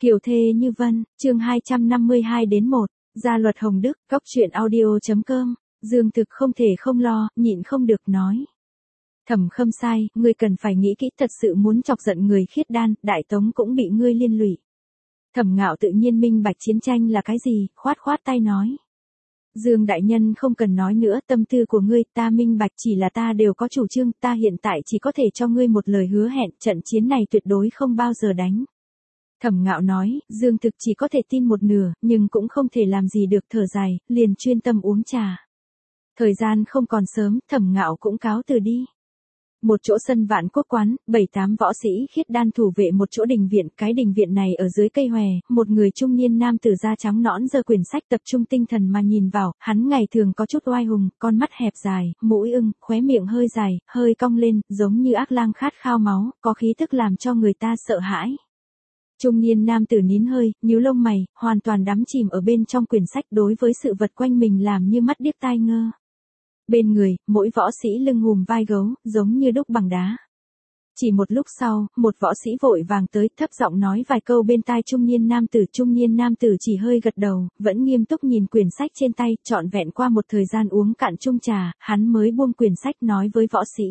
Kiều thê như vân, chương 252-1, gia luật Hồng Đức, góc truyện audio.com, Dương Thực không thể không lo, nhịn không được nói. Thẩm Khâm sai, ngươi cần phải nghĩ kỹ, thật sự muốn chọc giận người khiết đan, Đại Tống cũng bị ngươi liên lụy. Thẩm Ngạo tự nhiên minh bạch chiến tranh là cái gì, khoát tay nói. Dương đại nhân không cần nói nữa, tâm tư của ngươi ta minh bạch, chỉ là ta đều có chủ trương, ta hiện tại chỉ có thể cho ngươi một lời hứa hẹn, trận chiến này tuyệt đối không bao giờ đánh. Thẩm Ngạo nói, Dương Thực chỉ có thể tin một nửa, nhưng cũng không thể làm gì được, thở dài, liền chuyên tâm uống trà. Thời gian không còn sớm, Thẩm Ngạo cũng cáo từ đi. Một chỗ sân Vạn Quốc quán, 7-8 võ sĩ khiết đan thủ vệ một chỗ đình viện, cái đình viện này ở dưới cây hòe, một người trung niên nam tử da trắng nõn giơ quyển sách tập trung tinh thần mà nhìn vào, hắn ngày thường có chút oai hùng, con mắt hẹp dài, mũi ưng, khóe miệng hơi dài, hơi cong lên, giống như ác lang khát khao máu, có khí tức làm cho người ta sợ hãi. Trung niên nam tử nín hơi, nhíu lông mày, hoàn toàn đắm chìm ở bên trong quyển sách, đối với sự vật quanh mình làm như mắt điếc tai ngơ. Bên người, mỗi võ sĩ lưng hùm vai gấu, giống như đúc bằng đá. Chỉ một lúc sau, một võ sĩ vội vàng tới, thấp giọng nói vài câu bên tai trung niên nam tử chỉ hơi gật đầu, vẫn nghiêm túc nhìn quyển sách trên tay, trọn vẹn qua một thời gian uống cạn chung trà, hắn mới buông quyển sách nói với võ sĩ.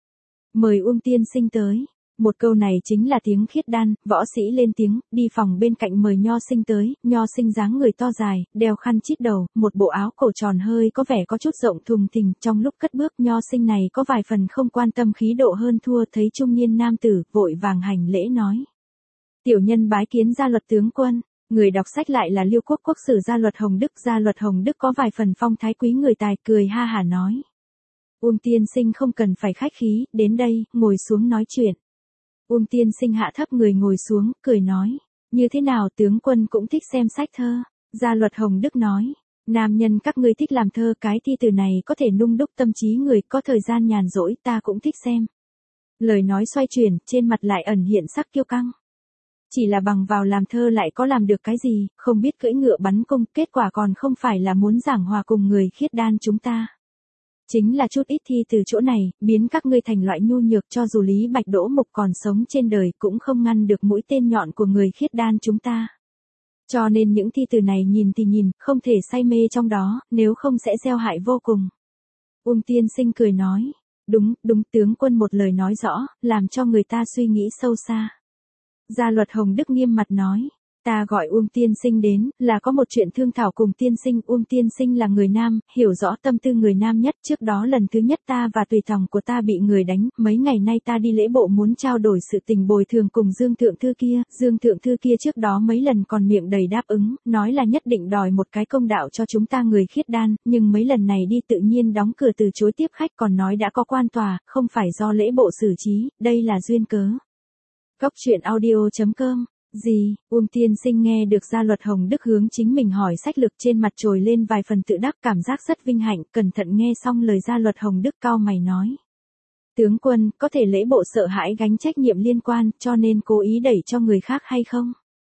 Mời Uông tiên sinh tới. Một câu này chính là tiếng khiết đan, võ sĩ lên tiếng, đi phòng bên cạnh mời Nho Sinh tới, Nho Sinh dáng người to dài, đeo khăn chít đầu, một bộ áo cổ tròn hơi có vẻ có chút rộng thùng thình, trong lúc cất bước Nho Sinh này có vài phần không quan tâm khí độ hơn thua, thấy trung niên nam tử, vội vàng hành lễ nói. Tiểu nhân bái kiến gia luật tướng quân, người đọc sách lại là Liêu Quốc quốc sử gia luật Hồng Đức có vài phần phong thái quý người tài, cười ha hả nói. Uông tiên sinh không cần phải khách khí, đến đây, ngồi xuống nói chuyện. Uông tiên sinh hạ thấp người ngồi xuống, cười nói, như thế nào tướng quân cũng thích xem sách thơ. Gia luật Hồng Đức nói, nam nhân các ngươi thích làm thơ, cái thi từ này có thể nung đúc tâm trí người, có thời gian nhàn rỗi ta cũng thích xem. Lời nói xoay chuyển, trên mặt lại ẩn hiện sắc kiêu căng. Chỉ là bằng vào làm thơ lại có làm được cái gì, không biết cưỡi ngựa bắn cung, kết quả còn không phải là muốn giảng hòa cùng người khiết đan chúng ta. Chính là chút ít thi từ chỗ này, biến các ngươi thành loại nhu nhược, cho dù Lý Bạch Đỗ Mục còn sống trên đời cũng không ngăn được mũi tên nhọn của người khiết đan chúng ta. Cho nên những thi từ này nhìn thì nhìn, không thể say mê trong đó, nếu không sẽ gieo hại vô cùng. Uông tiên sinh cười nói, đúng, tướng quân một lời nói rõ, làm cho người ta suy nghĩ sâu xa. Gia luật Hồng Đức nghiêm mặt nói. Ta gọi Uông tiên sinh đến, là có một chuyện thương thảo cùng tiên sinh. Uông tiên sinh là người nam, hiểu rõ tâm tư người nam nhất. Trước đó lần thứ nhất ta và tùy tòng của ta bị người đánh, mấy ngày nay ta đi lễ bộ muốn trao đổi sự tình bồi thường cùng Dương thượng thư kia. Dương thượng thư kia trước đó mấy lần còn miệng đầy đáp ứng, nói là nhất định đòi một cái công đạo cho chúng ta người khiết đan, nhưng mấy lần này đi tự nhiên đóng cửa từ chối tiếp khách, còn nói đã có quan tòa, không phải do lễ bộ xử trí, đây là duyên cớ. Góc truyện audio.com. Gì, Uông tiên sinh nghe được gia luật Hồng Đức hướng chính mình hỏi sách lược, trên mặt trồi lên vài phần tự đắc, cảm giác rất vinh hạnh, cẩn thận nghe xong lời gia luật Hồng Đức cau mày nói. Tướng quân, có thể lễ bộ sợ hãi gánh trách nhiệm liên quan, cho nên cố ý đẩy cho người khác hay không?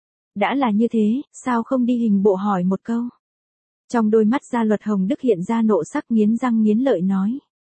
Đã là như thế, sao không đi hình bộ hỏi một câu? Trong đôi mắt gia luật Hồng Đức hiện ra nộ sắc, nghiến răng nghiến lợi nói.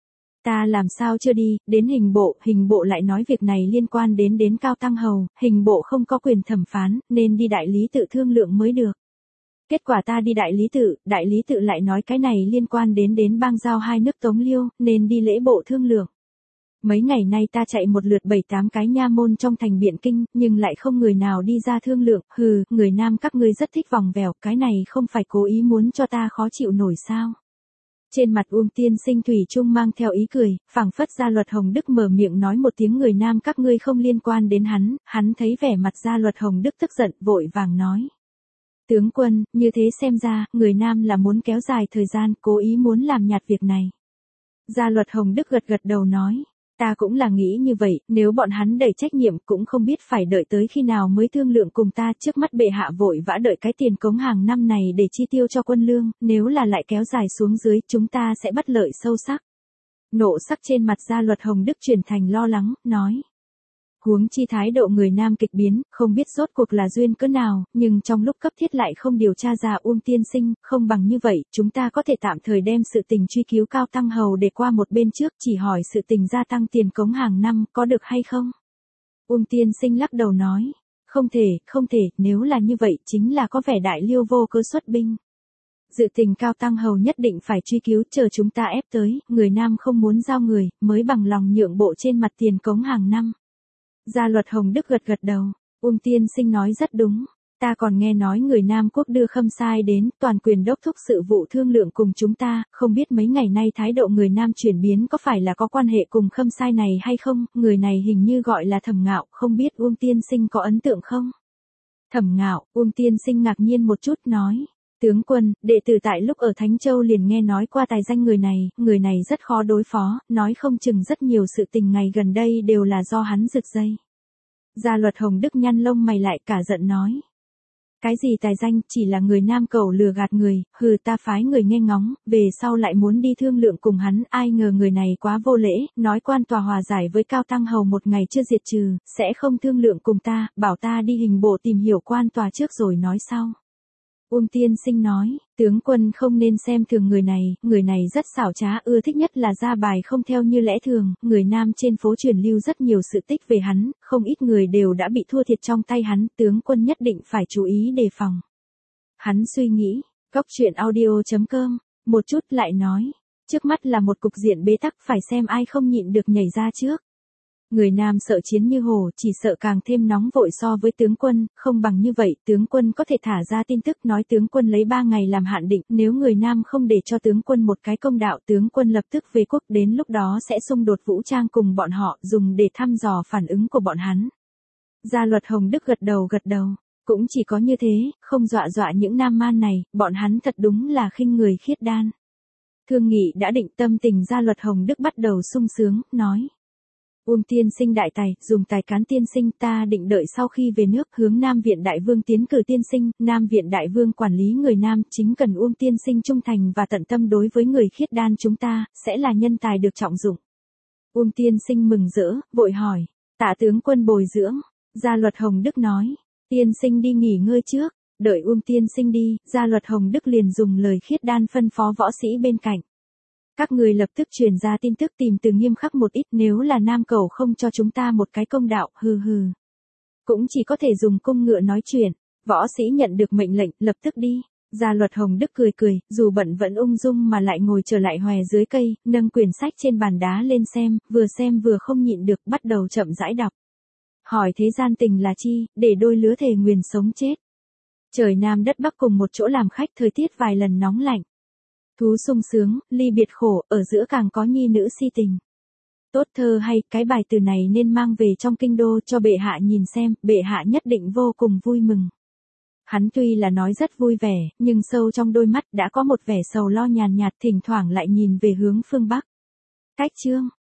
Ta làm sao chưa đi, đến hình bộ lại nói việc này liên quan đến Cao Tăng Hầu, hình bộ không có quyền thẩm phán, nên đi đại lý tự thương lượng mới được. Kết quả ta đi đại lý tự lại nói cái này liên quan đến bang giao hai nước Tống Liêu, nên đi lễ bộ thương lượng. Mấy ngày nay ta chạy một lượt 7-8 cái nha môn trong thành Biện Kinh, nhưng lại không người nào đi ra thương lượng, người nam các ngươi rất thích vòng vèo, cái này không phải cố ý muốn cho ta khó chịu nổi sao? Trên mặt Uông tiên sinh thủy chung mang theo ý cười, phảng phất gia luật Hồng Đức mở miệng nói một tiếng người nam các ngươi không liên quan đến hắn thấy vẻ mặt gia luật Hồng Đức tức giận, vội vàng nói. Tướng quân, như thế xem ra, người nam là muốn kéo dài thời gian, cố ý muốn làm nhạt việc này. Gia luật Hồng Đức gật đầu nói. Ta cũng là nghĩ như vậy, nếu bọn hắn đẩy trách nhiệm cũng không biết phải đợi tới khi nào mới thương lượng cùng ta, trước mắt bệ hạ vội vã đợi cái tiền cống hàng năm này để chi tiêu cho quân lương, nếu là lại kéo dài xuống dưới, chúng ta sẽ bất lợi sâu sắc. Nộ sắc trên mặt gia luật Hồng Đức chuyển thành lo lắng, nói. Huống chi thái độ người nam kịch biến, không biết rốt cuộc là duyên cớ nào, nhưng trong lúc cấp thiết lại không điều tra ra. Uông tiên sinh, không bằng như vậy, chúng ta có thể tạm thời đem sự tình truy cứu Cao Tăng Hầu để qua một bên trước, chỉ hỏi sự tình gia tăng tiền cống hàng năm, có được hay không? Uông tiên sinh lắc đầu nói, Không thể, nếu là như vậy chính là có vẻ Đại Liêu vô cớ xuất binh. Dự tình Cao Tăng Hầu nhất định phải truy cứu, chờ chúng ta ép tới, người Nam không muốn giao người, mới bằng lòng nhượng bộ trên mặt tiền cống hàng năm. Gia Luật Hồng Đức gật gật đầu, Tiên Sinh nói rất đúng. Ta còn nghe nói người Nam Quốc đưa Khâm Sai đến, toàn quyền đốc thúc sự vụ thương lượng cùng chúng ta, không biết mấy ngày nay thái độ người Nam chuyển biến có phải là có quan hệ cùng Khâm Sai này hay không, người này hình như gọi là Thẩm Ngạo, không biết Tiên Sinh có ấn tượng không? Thẩm Ngạo, Tiên Sinh ngạc nhiên một chút nói. Tướng quân, đệ tử tại lúc ở Thánh Châu liền nghe nói qua tài danh người này rất khó đối phó, nói không chừng rất nhiều sự tình ngày gần đây đều là do hắn rực dây. Gia Luật Hồng Đức nhăn lông mày lại cả giận nói. Cái gì tài danh, chỉ là người Nam Cẩu lừa gạt người, ta phái người nghe ngóng, về sau lại muốn đi thương lượng cùng hắn, ai ngờ người này quá vô lễ, nói quan tòa hòa giải với Cao Tăng Hầu một ngày chưa diệt trừ, sẽ không thương lượng cùng ta, bảo ta đi hình bộ tìm hiểu quan tòa trước rồi nói sau. Tiên Sinh nói, tướng quân không nên xem thường người này rất xảo trá, ưa thích nhất là ra bài không theo như lẽ thường, người Nam trên phố truyền lưu rất nhiều sự tích về hắn, không ít người đều đã bị thua thiệt trong tay hắn, tướng quân nhất định phải chú ý đề phòng. Hắn suy nghĩ, Góc Truyện Audio.com, một chút lại nói, trước mắt là một cục diện bế tắc, phải xem ai không nhịn được nhảy ra trước. Người Nam sợ chiến như hổ, chỉ sợ càng thêm nóng vội so với tướng quân, không bằng như vậy, tướng quân có thể thả ra tin tức nói tướng quân lấy 3 ngày làm hạn định, nếu người Nam không để cho tướng quân một cái công đạo, tướng quân lập tức về quốc, đến lúc đó sẽ xung đột vũ trang cùng bọn họ, dùng để thăm dò phản ứng của bọn hắn. Gia Luật Hồng Đức gật đầu, cũng chỉ có như thế, không dọa những nam man này, bọn hắn thật đúng là khinh người khiết đan. Thương nghị đã định, tâm tình Gia Luật Hồng Đức bắt đầu sung sướng, nói. Tiên Sinh đại tài, dùng tài cán tiên sinh, ta định đợi sau khi về nước hướng Nam Viện Đại Vương tiến cử tiên sinh, Nam Viện Đại Vương quản lý người Nam, chính cần Tiên Sinh trung thành và tận tâm đối với người khiết đan chúng ta, sẽ là nhân tài được trọng dụng. Tiên Sinh mừng rỡ, vội hỏi, tạ tướng quân bồi dưỡng, Gia Luật Hồng Đức nói, tiên sinh đi nghỉ ngơi trước, đợi Tiên Sinh đi, Gia Luật Hồng Đức liền dùng lời khiết đan phân phó võ sĩ bên cạnh. Các người lập tức truyền ra tin tức tìm từ nghiêm khắc một ít, nếu là Nam Cẩu không cho chúng ta một cái công đạo, cũng chỉ có thể dùng cung ngựa nói chuyện. Võ sĩ nhận được mệnh lệnh, lập tức đi. Gia Luật Hồng Đức cười, dù bận vẫn ung dung mà lại ngồi trở lại hòe dưới cây, nâng quyển sách trên bàn đá lên xem vừa không nhịn được, bắt đầu chậm rãi đọc. Hỏi thế gian tình là chi, để đôi lứa thề nguyền sống chết. Trời Nam đất Bắc cùng một chỗ làm khách, thời tiết vài lần nóng lạnh. Thú sung sướng, ly biệt khổ, ở giữa càng có nhi nữ si tình. Tốt thơ hay, cái bài từ này nên mang về trong kinh đô cho bệ hạ nhìn xem, bệ hạ nhất định vô cùng vui mừng. Hắn tuy là nói rất vui vẻ, nhưng sâu trong đôi mắt đã có một vẻ sầu lo nhàn nhạt, thỉnh thoảng lại nhìn về hướng phương Bắc. Cách chương.